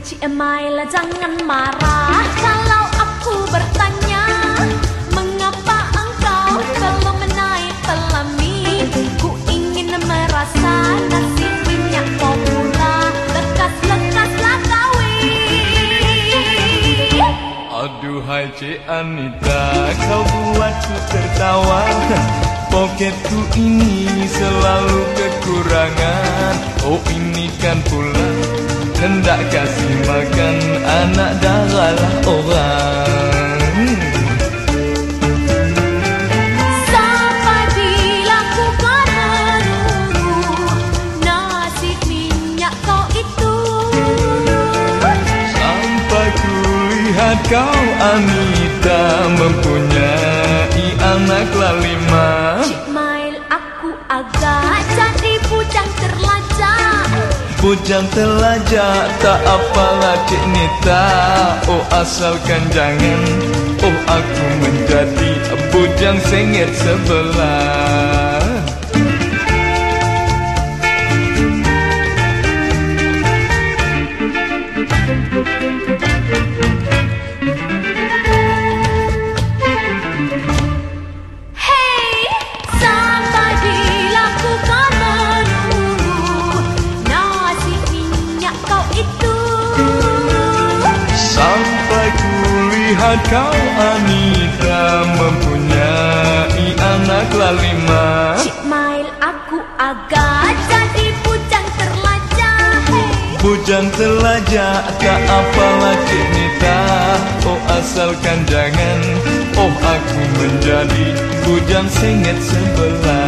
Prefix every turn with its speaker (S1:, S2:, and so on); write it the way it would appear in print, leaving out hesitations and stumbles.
S1: Cik Email jangan marah kalau aku bertanya, mengapa engkau belum menaik pelami? Ku ingin merasa nasi minyak kau pula, lekas-lekaslah kawin.
S2: Aduhai Cik Anita, kau buatku tertawa. Poketku ini selalu kekurangan. Oh ini kan pula hendak kasih makan anak darahlah orang.
S1: Sampai bila ku kan menunggu nasi minyak kau itu,
S2: Sampai ku lihat kau Anita mempunyai anaklah 5.
S1: Cik Mail aku agak jadi bujang terlajak.
S2: Bujang telajak tak apalah Cik Nita. Oh asalkan jangan, oh aku menjadi bujang sengit sebelah. Lihat kau Anita mempunyai anaklah 5.
S1: Cik Mail aku agak jadi bujang terlajak.
S2: Bujang telajak tak apalah Cik Nita. Oh asalkan jangan, oh aku menjadi bujang sengit sebelah.